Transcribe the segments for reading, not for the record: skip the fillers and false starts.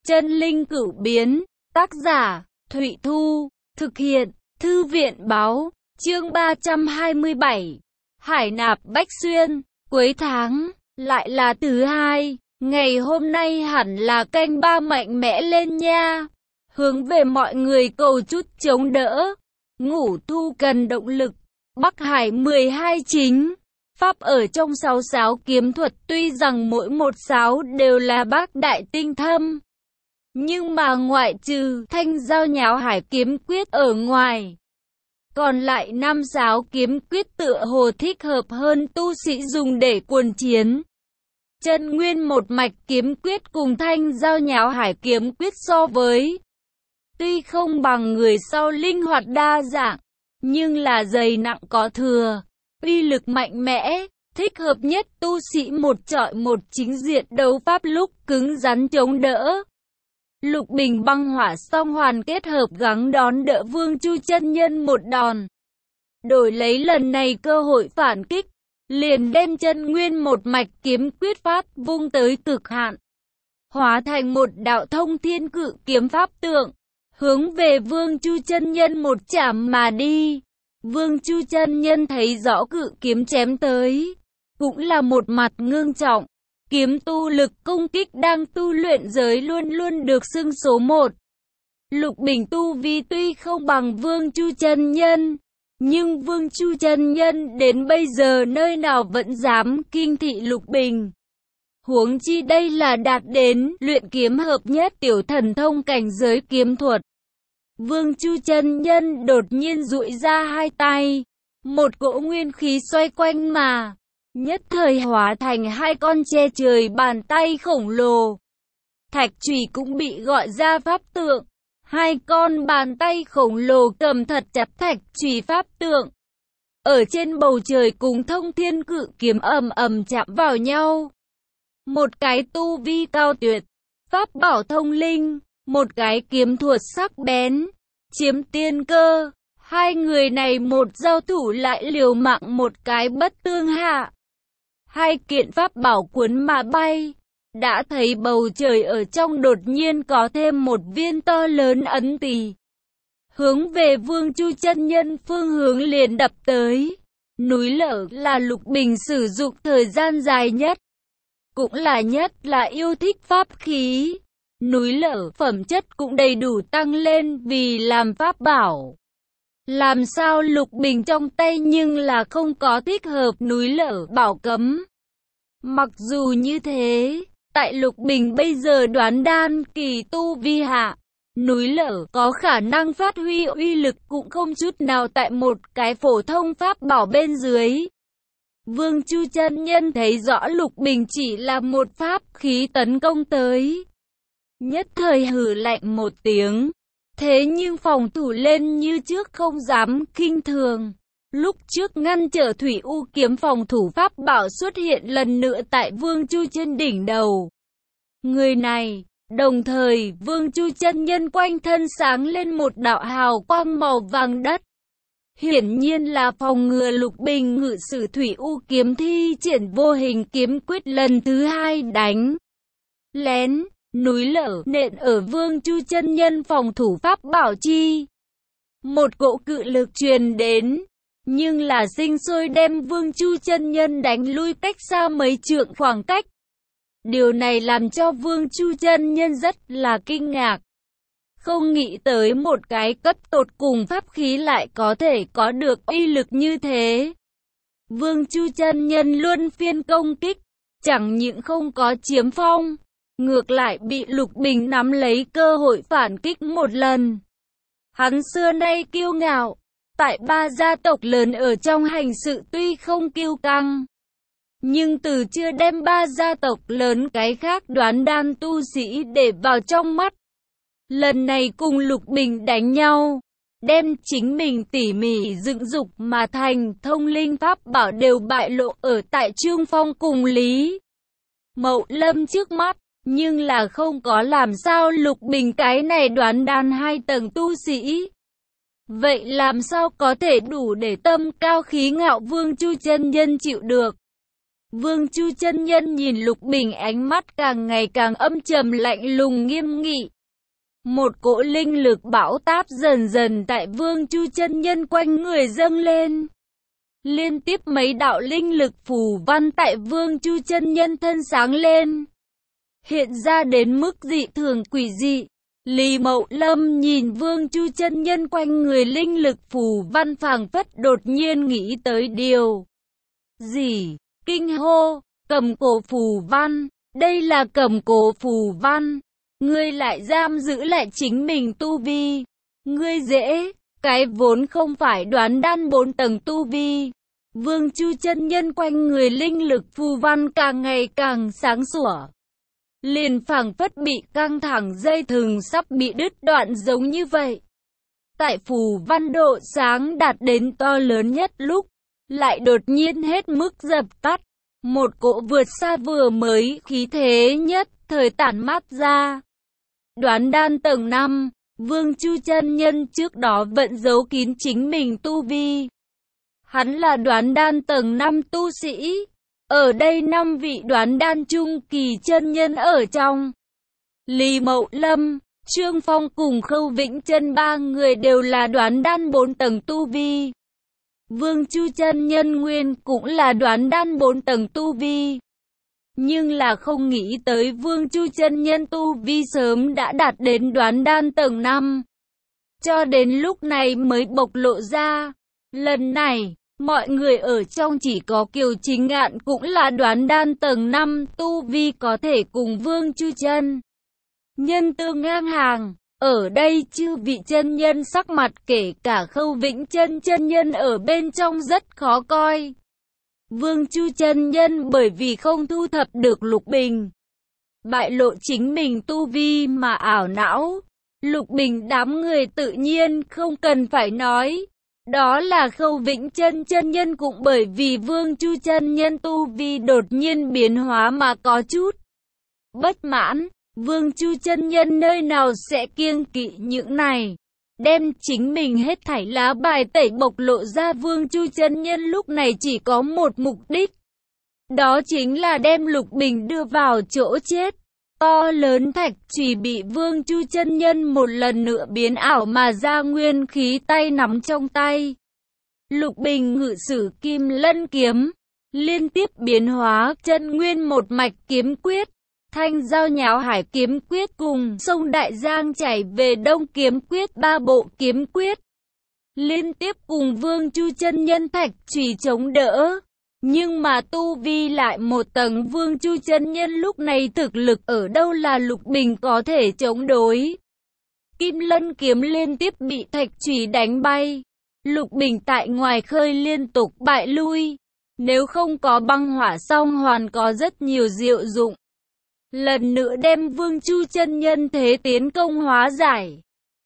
Chân linh cửu biến, tác giả, Thụy Thu, thực hiện, Thư viện báo, chương 327, Hải nạp Bách Xuyên, cuối tháng, lại là thứ hai, ngày hôm nay hẳn là canh ba mạnh mẽ lên nha, hướng về mọi người cầu chút chống đỡ, ngủ thu cần động lực, Bắc Hải 12 chính. Pháp ở trong 6 sáo kiếm thuật tuy rằng mỗi một sáo đều là bác đại tinh thâm, nhưng mà ngoại trừ thanh giao nháo hải kiếm quyết ở ngoài, còn lại 5 sáo kiếm quyết tựa hồ thích hợp hơn tu sĩ dùng để cuồn chiến. Chân nguyên một mạch kiếm quyết cùng thanh giao nháo hải kiếm quyết so với, tuy không bằng người sau linh hoạt đa dạng, nhưng là dày nặng có thừa, uy lực mạnh mẽ, thích hợp nhất tu sĩ một chọi một chính diện đấu pháp lúc cứng rắn chống đỡ. Lục Bình băng hỏa song hoàn kết hợp gắng đón đỡ Vương Chu chân nhân một đòn. Đổi lấy lần này cơ hội phản kích, liền đem chân nguyên một mạch kiếm quyết pháp vung tới cực hạn, hóa thành một đạo thông thiên cự kiếm pháp tượng, hướng về Vương Chu chân nhân một chạm mà đi. Vương Chu chân nhân thấy rõ cự kiếm chém tới, cũng là một mặt ngưng trọng. Kiếm tu lực công kích đang tu luyện giới luôn luôn được xưng số 1. Lục Bình tu vi tuy không bằng Vương Chu chân nhân, nhưng Vương Chu chân nhân đến bây giờ nơi nào vẫn dám kinh thị Lục Bình. Huống chi đây là đạt đến luyện kiếm hợp nhất tiểu thần thông cảnh giới kiếm thuật. Vương Chu chân nhân đột nhiên duỗi ra hai tay, một cỗ nguyên khí xoay quanh mà nhất thời hóa thành hai con che trời bàn tay khổng lồ. Thạch chùy cũng bị gọi ra pháp tượng, hai con bàn tay khổng lồ cầm thật chặt thạch chùy pháp tượng, ở trên bầu trời cùng thông thiên cự kiếm ầm ầm chạm vào nhau. Một cái tu vi cao tuyệt, pháp bảo thông linh, một cái kiếm thuật sắc bén, chiếm tiên cơ. Hai người này một giao thủ lại liều mạng một cái bất tương hạ. Hai kiện pháp bảo cuốn mà bay, đã thấy bầu trời ở trong đột nhiên có thêm một viên to lớn ấn tỳ, hướng về Vương Chu chân nhân phương hướng liền đập tới. Núi lở là Lục Bình sử dụng thời gian dài nhất, cũng là nhất là yêu thích pháp khí. Núi lở phẩm chất cũng đầy đủ tăng lên vì làm pháp bảo. Làm sao Lục Bình trong tay nhưng là không có thích hợp núi lở bảo cấm. Mặc dù như thế, tại Lục Bình bây giờ đoán đan kỳ tu vi hạ, núi lở có khả năng phát huy uy lực cũng không chút nào tại một cái phổ thông pháp bảo bên dưới. Vương Chu chân nhân thấy rõ Lục Bình chỉ là một pháp khí tấn công tới, nhất thời hừ lạnh một tiếng. Thế nhưng phòng thủ lên như trước không dám khinh thường. Lúc trước ngăn trở Thủy U kiếm phòng thủ pháp bảo xuất hiện lần nữa tại Vương Chu trên đỉnh đầu. Người này, đồng thời Vương Chu chân nhân quanh thân sáng lên một đạo hào quang màu vàng đất. Hiển nhiên là phòng ngừa Lục Bình ngự sử Thủy U kiếm thi triển vô hình kiếm quyết lần thứ hai đánh lén. Núi lở nện ở Vương Chu chân nhân phòng thủ pháp bảo chi. Một cỗ cự lực truyền đến, nhưng là sinh sôi đem Vương Chu chân nhân đánh lui cách xa mấy trượng khoảng cách. Điều này làm cho Vương Chu chân nhân rất là kinh ngạc. Không nghĩ tới một cái cấp tột cùng pháp khí lại có thể có được uy lực như thế. Vương Chu chân nhân luân phiên công kích, chẳng những không có chiếm phong, ngược lại bị Lục Bình nắm lấy cơ hội phản kích một lần. Hắn xưa nay kiêu ngạo, tại ba gia tộc lớn ở trong hành sự tuy không kiêu căng, nhưng từ chưa đem ba gia tộc lớn cái khác đoán đan tu sĩ để vào trong mắt. Lần này cùng Lục Bình đánh nhau, đem chính mình tỉ mỉ dựng dục mà thành thông linh pháp bảo đều bại lộ ở tại Trương Phong cùng Lý Mậu Lâm trước mắt. Nhưng là không có làm sao Lục Bình cái này đoán đan 2 tầng tu sĩ. Vậy làm sao có thể đủ để tâm cao khí ngạo Vương Chu chân nhân chịu được. Vương Chu chân nhân nhìn Lục Bình, ánh mắt càng ngày càng âm trầm lạnh lùng nghiêm nghị. Một cỗ linh lực bão táp dần dần tại Vương Chu chân nhân quanh người dâng lên. Liên tiếp mấy đạo linh lực phù văn tại Vương Chu chân nhân thân sáng lên, hiện ra đến mức dị thường quỷ dị. Lý Mậu Lâm nhìn Vương Chu chân nhân quanh người linh lực phù văn phảng phất đột nhiên nghĩ tới điều gì, kinh hô, cầm cổ phù văn, đây là cầm cổ phù văn, ngươi lại giam giữ lại chính mình tu vi, ngươi dễ, cái vốn không phải đoán đan 4 tầng tu vi. Vương Chu chân nhân quanh người linh lực phù văn càng ngày càng sáng sủa, liền phảng phất bị căng thẳng dây thừng sắp bị đứt đoạn giống như vậy. Tại phù văn độ sáng đạt đến to lớn nhất lúc, lại đột nhiên hết mức dập tắt. Một cỗ vượt xa vừa mới khí thế nhất thời tản mát ra. Đoán đan tầng 5, Vương Chu chân nhân trước đó vẫn giấu kín chính mình tu vi. Hắn là đoán đan tầng 5 tu sĩ. Ở đây 5 vị đoán đan trung kỳ chân nhân ở trong. Lý Mậu Lâm, Trương Phong cùng Khâu Vĩnh Chân 3 người đều là đoán đan 4 tầng tu vi. Vương Chu chân nhân nguyên cũng là đoán đan 4 tầng tu vi. Nhưng là không nghĩ tới Vương Chu chân nhân tu vi sớm đã đạt đến đoán đan tầng 5. Cho đến lúc này mới bộc lộ ra. Lần này, mọi người ở trong chỉ có Kiều Chính Ngạn cũng là đoán đan tầng 5 tu vi có thể cùng Vương Chu chân nhân tương ngang hàng. Ở đây chư vị chân nhân sắc mặt kể cả Khâu Vĩnh Chân chân nhân ở bên trong rất khó coi. Vương Chu chân nhân bởi vì không thu thập được Lục Bình, bại lộ chính mình tu vi mà ảo não. Lục Bình đám người tự nhiên không cần phải nói. Đó là Khâu Vĩnh Chân chân nhân cũng bởi vì Vương Chu chân nhân tu vi đột nhiên biến hóa mà có chút bất mãn. Vương Chu chân nhân nơi nào sẽ kiêng kỵ những này, đem chính mình hết thảy lá bài tẩy bộc lộ ra. Vương Chu chân nhân lúc này chỉ có một mục đích, đó chính là đem Lục Bình đưa vào chỗ chết. To lớn thạch chùy bị Vương Chu chân nhân một lần nữa biến ảo mà ra nguyên khí tay nắm trong tay. Lục Bình ngự sử Kim Lân kiếm, liên tiếp biến hóa chân nguyên một mạch kiếm quyết, Thanh Giao Nháo Hải kiếm quyết cùng sông Đại Giang chảy về Đông kiếm quyết, 3 bộ kiếm quyết liên tiếp cùng Vương Chu chân nhân thạch chùy chống đỡ. Nhưng mà tu vi lại một tầng. Vương Chu chân nhân lúc này thực lực ở đâu là Lục Bình có thể chống đối. Kim Lân kiếm liên tiếp bị thạch chùy đánh bay. Lục Bình tại ngoài khơi liên tục bại lui. Nếu không có băng hỏa song hoàn có rất nhiều diệu dụng, lần nữa đem Vương Chu chân nhân thế tiến công hóa giải.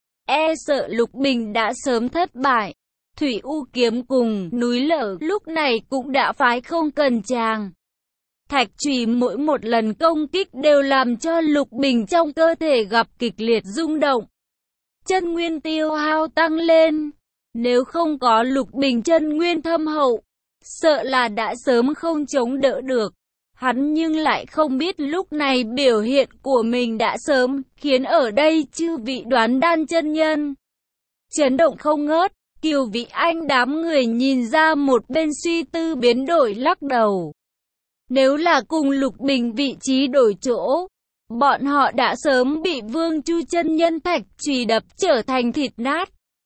E sợ Lục Bình đã sớm thất bại. Thủy U kiếm cùng núi lở lúc này cũng đã phái không cần chàng. Thạch chùy mỗi một lần công kích đều làm cho Lục Bình trong cơ thể gặp kịch liệt rung động. Chân nguyên tiêu hao tăng lên. Nếu không có Lục Bình chân nguyên thâm hậu, sợ là đã sớm không chống đỡ được. Hắn nhưng lại không biết lúc này biểu hiện của mình đã sớm khiến ở đây chư vị đoán đan chân nhân chấn động không ngớt. Kiều Vĩ Anh đám người nhìn ra một bên suy tư biến đổi lắc đầu. Nếu là cùng Lục Bình vị trí đổi chỗ, bọn họ đã sớm bị Vương Chu chân nhân thạch chùy đập trở thành thịt nát.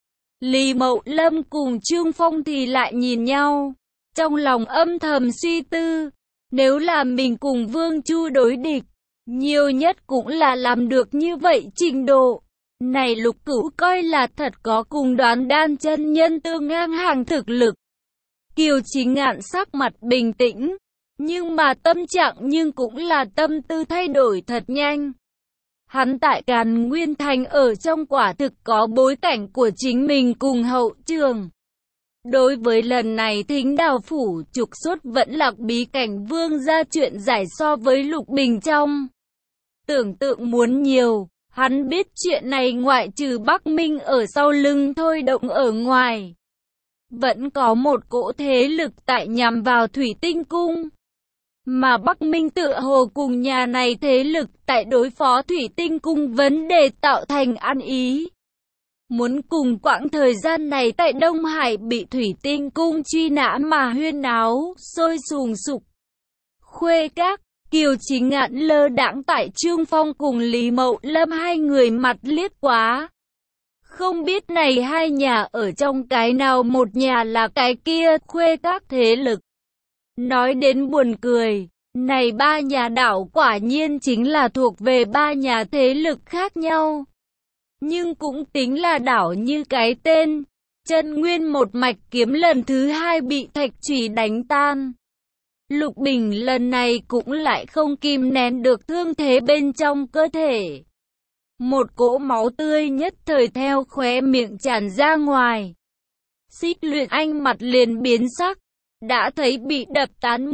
Lý Mậu Lâm cùng Trương Phong thì lại nhìn nhau, trong lòng âm thầm suy tư. Nếu là mình cùng Vương Chu đối địch, nhiều nhất cũng là làm được như vậy trình độ. Này Lục Cửu coi là thật có cùng đoán đan chân nhân tương ngang hàng thực lực. Kiều Chính Ngạn sắc mặt bình tĩnh, nhưng mà tâm trạng nhưng cũng là tâm tư thay đổi thật nhanh. Hắn tại Càn Nguyên Thành ở trong quả thực có bối cảnh của chính mình cùng hậu trường. Đối với lần này Thính Đào phủ trục xuất vẫn lạc bí cảnh vương ra chuyện giải so với Lục Bình trong tưởng tượng muốn nhiều. Hắn biết chuyện này ngoại trừ Bắc Minh ở sau lưng thôi động ở ngoài, vẫn có một cỗ thế lực tại nhằm vào Thủy Tinh Cung. Mà Bắc Minh tựa hồ cùng nhà này thế lực tại đối phó Thủy Tinh Cung vấn đề tạo thành ăn ý. Muốn cùng quãng thời gian này tại Đông Hải bị Thủy Tinh Cung truy nã mà huyên náo, sôi sùng sục. Khuê Các, Kiều Chính Ngạn lơ đãng tại Trương Phong cùng Lý Mậu Lâm hai người mặt liếc quá. Không biết này hai nhà ở trong cái nào, một nhà là cái kia, Khuê Các thế lực. Nói đến buồn cười, này ba nhà đảo quả nhiên chính là thuộc về ba nhà thế lực khác nhau. Nhưng cũng tính là đảo như cái tên. Chân Nguyên một mạch kiếm lần thứ hai bị thạch chùy đánh tan. Lục Bình lần này cũng lại không kìm nén được thương thế bên trong cơ thể. Một cỗ máu tươi nhất thời theo khóe miệng tràn ra ngoài. Xích Luyện Anh mặt liền biến sắc. Đã thấy bị đập tán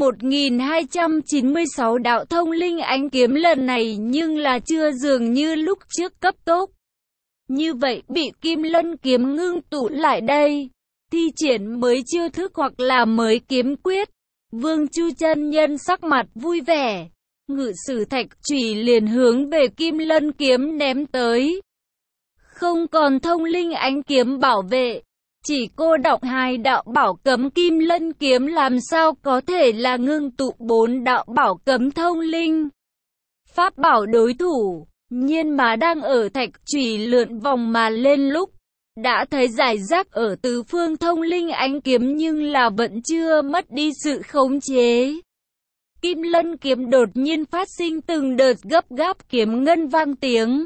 1296 đạo thông linh ánh kiếm lần này nhưng là chưa dường như lúc trước cấp tốc. Như vậy bị Kim Lân kiếm ngưng tụ lại đây, thi triển mới chiêu thức hoặc là mới kiếm quyết. Vương Chu chân nhân sắc mặt vui vẻ, ngự sử thạch chùy liền hướng về Kim Lân kiếm ném tới. Không còn thông linh ánh kiếm bảo vệ, chỉ cô đọng hai đạo bảo cấm Kim Lân kiếm làm sao có thể là ngưng tụ bốn đạo bảo cấm thông linh. Pháp bảo đối thủ, nhiên mà đang ở thạch chùy lượn vòng mà lên lúc, đã thấy giải rác ở tứ phương thông linh ánh kiếm nhưng là vẫn chưa mất đi sự khống chế. Kim Lân kiếm đột nhiên phát sinh từng đợt gấp gáp kiếm ngân vang tiếng.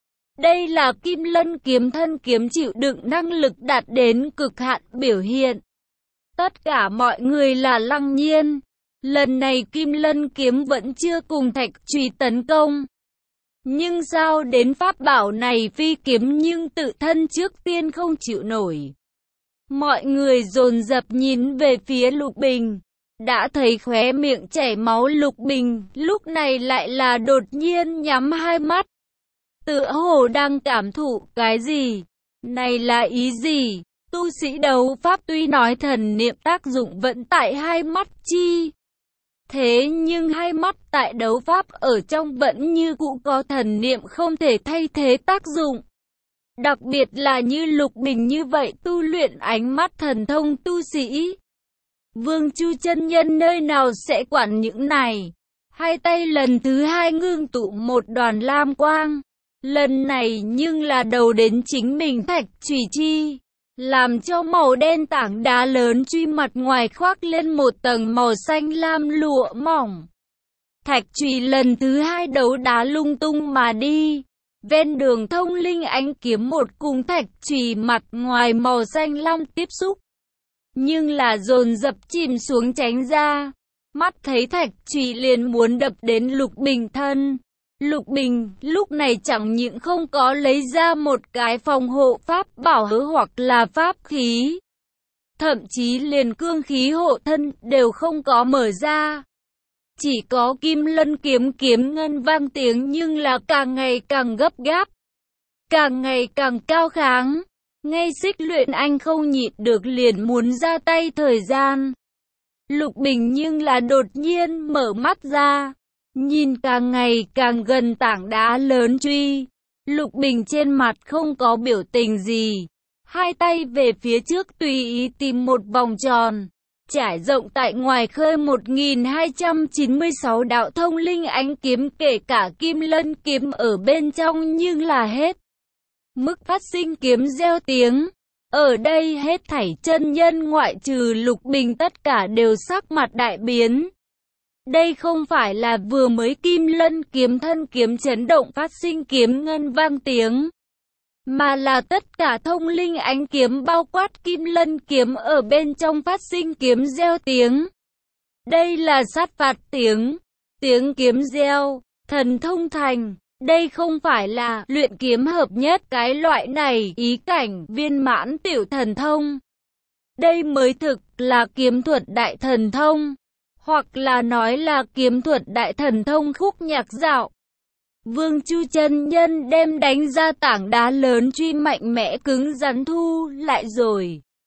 Đây là Kim Lân kiếm thân kiếm chịu đựng năng lực đạt đến cực hạn biểu hiện. Tất cả mọi người là lăng nhiên. Lần này Kim Lân kiếm vẫn chưa cùng thạch chùy tấn công. Nhưng sao đến pháp bảo này phi kiếm nhưng tự thân trước tiên không chịu nổi. Mọi người dồn dập nhìn về phía Lục Bình. Đã thấy khóe miệng chảy máu Lục Bình, lúc này lại là đột nhiên nhắm hai mắt. Tựa hồ đang cảm thụ cái gì? Này là ý gì? Tu sĩ đấu pháp tuy nói thần niệm tác dụng vẫn tại hai mắt chi. Thế nhưng hai mắt tại đấu pháp ở trong vẫn như cũ có thần niệm không thể thay thế tác dụng. Đặc biệt là như Lục Bình như vậy tu luyện ánh mắt thần thông tu sĩ. Vương Chu chân nhân nơi nào sẽ quản những này? Hai tay lần thứ hai ngưng tụ một đoàn lam quang. Lần này nhưng là đầu đến chính mình thạch chùy chi. Làm cho màu đen tảng đá lớn truy mặt ngoài khoác lên một tầng màu xanh lam lụa mỏng. Thạch chùy lần thứ hai đấu đá lung tung mà đi. Ven đường thông linh ánh kiếm một cùng thạch chùy mặt ngoài màu xanh lam tiếp xúc. Nhưng là dồn dập chìm xuống tránh ra. Mắt thấy thạch chùy liền muốn đập đến Lục Bình thân. Lục Bình lúc này chẳng những không có lấy ra một cái phòng hộ pháp bảo hoặc là pháp khí. Thậm chí liền cương khí hộ thân đều không có mở ra. Chỉ có Kim Lân kiếm kiếm ngân vang tiếng nhưng là càng ngày càng gấp gáp. Càng ngày càng cao kháng. Ngay Xích Luyện Anh không nhịn được liền muốn ra tay thời gian. Lục Bình nhưng là đột nhiên mở mắt ra. Nhìn càng ngày càng gần tảng đá lớn truy. Lục Bình trên mặt không có biểu tình gì. Hai tay về phía trước tùy ý tìm một vòng tròn. Trải rộng tại ngoài khơi 1296 đạo thông linh ánh kiếm kể cả Kim Lân kiếm ở bên trong nhưng là hết. Mức phát sinh kiếm reo tiếng. Ở đây hết thảy chân nhân ngoại trừ Lục Bình tất cả đều sắc mặt đại biến. Đây không phải là vừa mới Kim Lân kiếm thân kiếm chấn động phát sinh kiếm ngân vang tiếng. Mà là tất cả thông linh ánh kiếm bao quát Kim Lân kiếm ở bên trong phát sinh kiếm reo tiếng. Đây là sát phạt tiếng. Tiếng kiếm reo, thần thông thành. Đây không phải là luyện kiếm hợp nhất cái loại này ý cảnh viên mãn tiểu thần thông. Đây mới thực là kiếm thuật đại thần thông. Hoặc là nói là kiếm thuật đại thần thông khúc nhạc dạo. Vương Chu chân nhân đem đánh ra tảng đá lớn truy mạnh mẽ cứng rắn thu lại rồi.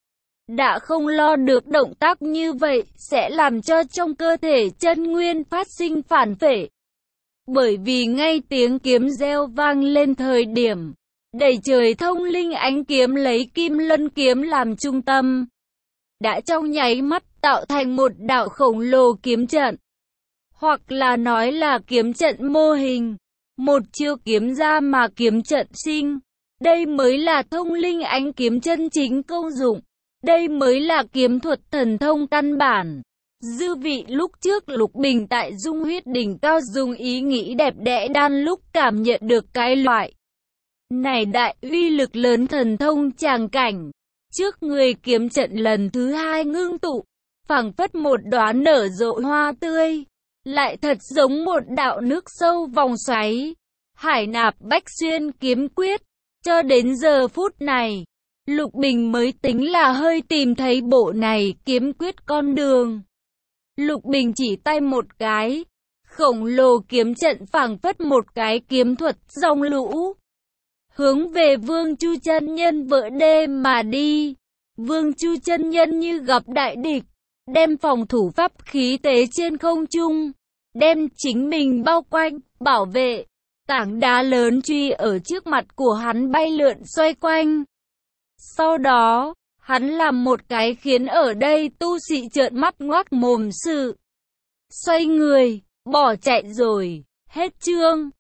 đã không lo được động tác như vậy sẽ làm cho trong cơ thể chân nguyên phát sinh phản phệ. Bởi vì ngay tiếng kiếm reo vang lên thời điểm đầy trời thông linh ánh kiếm lấy Kim Lân kiếm làm trung tâm, đã trong nháy mắt tạo thành một đạo khổng lồ kiếm trận, hoặc là nói là kiếm trận mô hình. Một chiêu kiếm ra mà kiếm trận sinh. Đây mới là thông linh ánh kiếm chân chính công dụng. Đây mới là kiếm thuật thần thông căn bản. Dư vị lúc trước Lục Bình tại Dung Huyết đỉnh cao dùng ý nghĩ đẹp đẽ đan lúc cảm nhận được cái loại này đại uy lực lớn thần thông tràng cảnh. Trước người kiếm trận lần thứ hai ngưng tụ, phảng phất một đóa nở rộ hoa tươi, lại thật giống một đạo nước sâu vòng xoáy. Hải Nạp Bách Xuyên kiếm quyết. Cho đến giờ phút này, Lục Bình mới tính là hơi tìm thấy bộ này kiếm quyết con đường. Lục Bình chỉ tay một cái, khổng lồ kiếm trận phảng phất một cái kiếm thuật dòng lũ, hướng về Vương Chu chân nhân vỡ đê mà đi. Vương Chu chân nhân như gặp đại địch, đem phòng thủ pháp khí tế trên không trung, đem chính mình bao quanh, bảo vệ. Tảng đá lớn truy ở trước mặt của hắn bay lượn xoay quanh. Sau đó, hắn làm một cái khiến ở đây tu sĩ trợn mắt ngoác mồm sự. Xoay người, bỏ chạy rồi, hết chương.